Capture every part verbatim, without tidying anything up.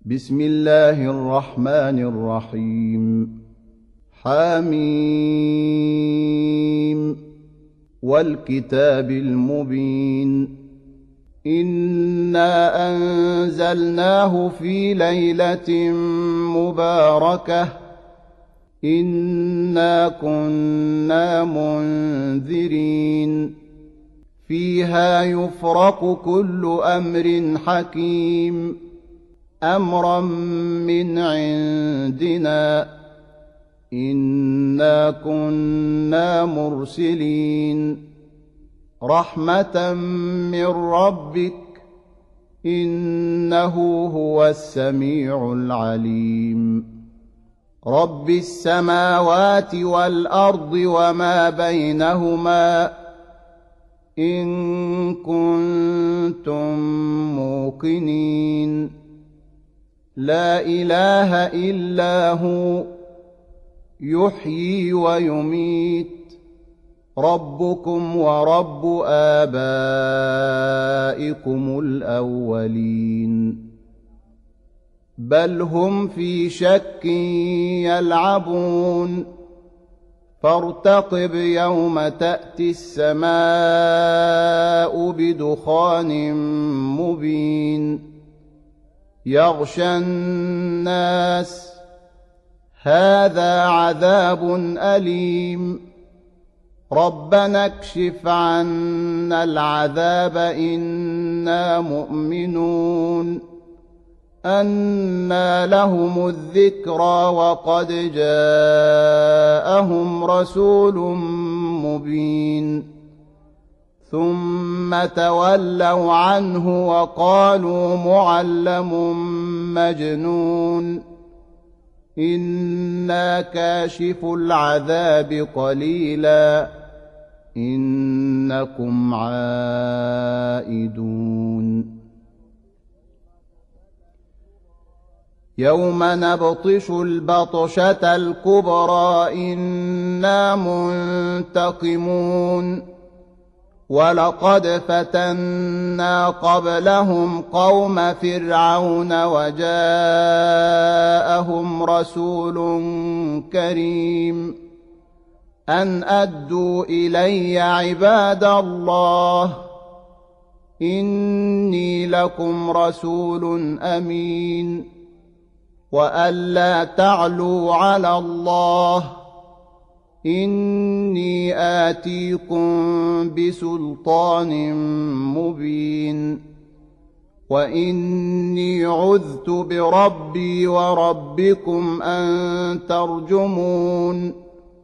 بسم الله الرحمن الرحيم. حميم والكتاب المبين. إنا أنزلناه في ليلة مباركة إنا كنا منذرين فيها يفرق كل أمر حكيم أمرا من عندنا إنا كنا مرسلين رحمة من ربك إنه هو السميع العليم. رب السماوات والأرض وما بينهما إن كنتم موقنين لا إله إلا هو يحيي ويميت ربكم ورب آبائكم الأولين بل هم في شك يلعبون فارتقب يوم تأتي السماء بدخان مبين يغشى الناس هذا عذاب أليم ربنا اكشف عنا العذاب إنا مؤمنون أنى لهم الذكرى وقد جاءهم رسول مبين ثم تولوا عنه وقالوا معلم مجنون إنا كاشف العذاب قليلا إنكم عائدون يوم نبطش البطشة الكبرى إنا منتقمون ولقد فتنا قبلهم قوم فرعون وجاءهم رسول كريم أن أدوا إلي عباد الله إني لكم رسول أمين وألا تعلوا على الله إني آتيكم بسلطان مبين وإني عذت بربي وربكم أن ترجمون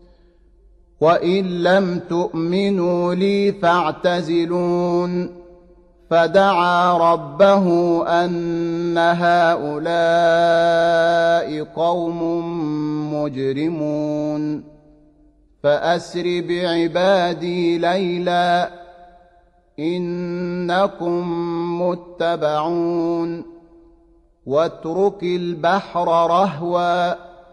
وإن لم تؤمنوا لي فاعتزلون فدعا ربه أن هؤلاء قوم مجرمون فأسر بعبادي ليلا إنكم متبعون واترك البحر رهوا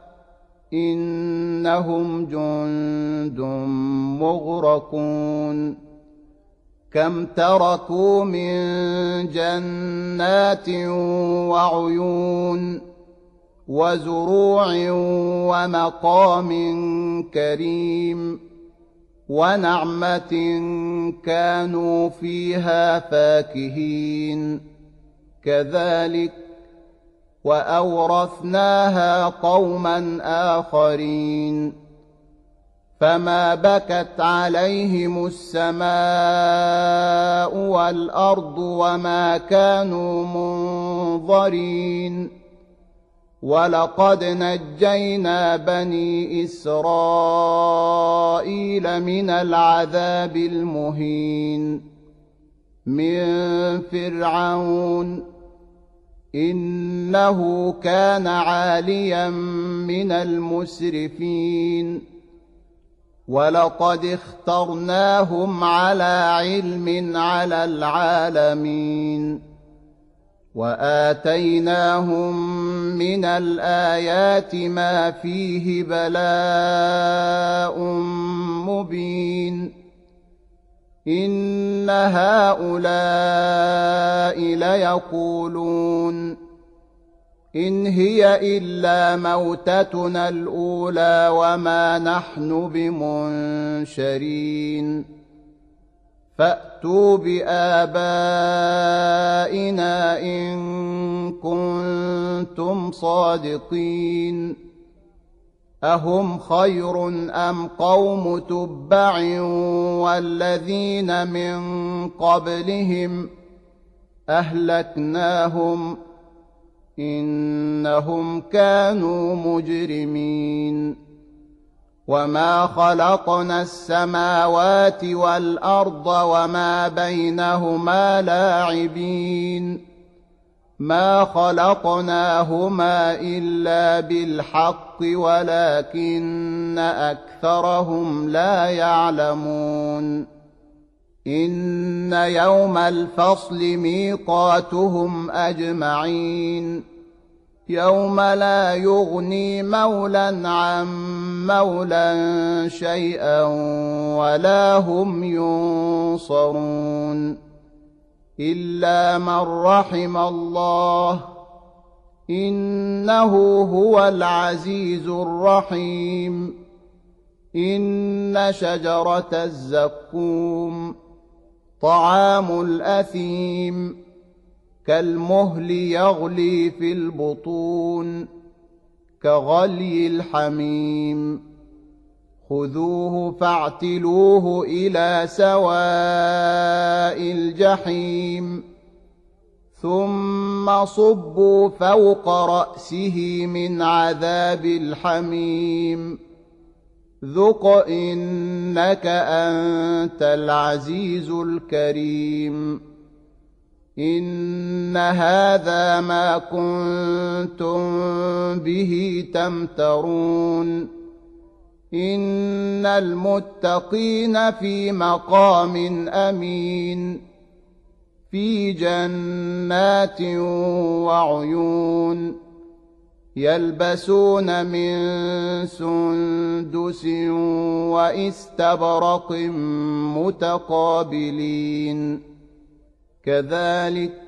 إنهم جند مغرقون كم تركوا من جنات وعيون وزروع ومقام كريم ونعمة كانوا فيها فاكهين كذلك وأورثناها قوما آخرين فما بكت عليهم السماء والأرض وما كانوا منظرين ولقد نجينا بني إسرائيل من العذاب المهين من فرعون إنه كان عاليا من المسرفين ولقد اخترناهم على علم على العالمين وآتيناهم من الآيات ما فيه بلاء مبين إن هؤلاء ليقولون إن هي إلا موتتنا الأولى وما نحن بمنشرين فأتوا بآبائنا إن كنتم صادقين أهم خير أم قوم تبع والذين من قبلهم أهلكناهم إنهم كانوا مجرمين وما خلقنا السماوات والأرض وما بينهما لاعبين ما خلقناهما إلا بالحق ولكن أكثرهم لا يعلمون إن يوم الفصل ميقاتهم أجمعين يوم لا يغني مولى عن مولى شيئا ولا هم ينصرون إلا من رحم الله إنه هو العزيز الرحيم إن شجرة الزقوم طعام الأثيم كالمهل يغلي في البطون كغلي الحميم خذوه فاعتلوه إلى سواء الجحيم ثم صبوا فوق رأسه من عذاب الحميم ذق إنك أنت العزيز الكريم إن هذا ما كنتم به تمترون إن المتقين في مقام أمين في جنات وعيون يلبسون من سندس واستبرق متقابلين كذلك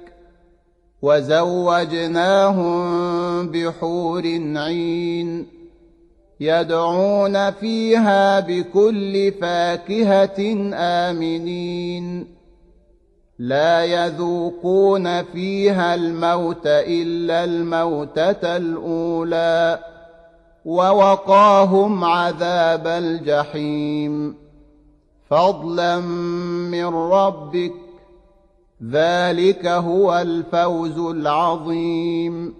وزوجناهم بحور عين يدعون فيها بكل فاكهة آمنين لا يذوقون فيها الموت إلا الموتة الأولى ووقاهم عذاب الجحيم فضلا من ربك ذلك هو الفوز العظيم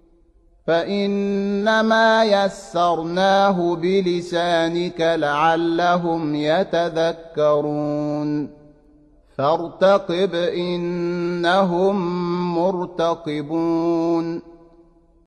فإنما يسرناه بلسانك لعلهم يتذكرون فارتقب إنهم مرتقبون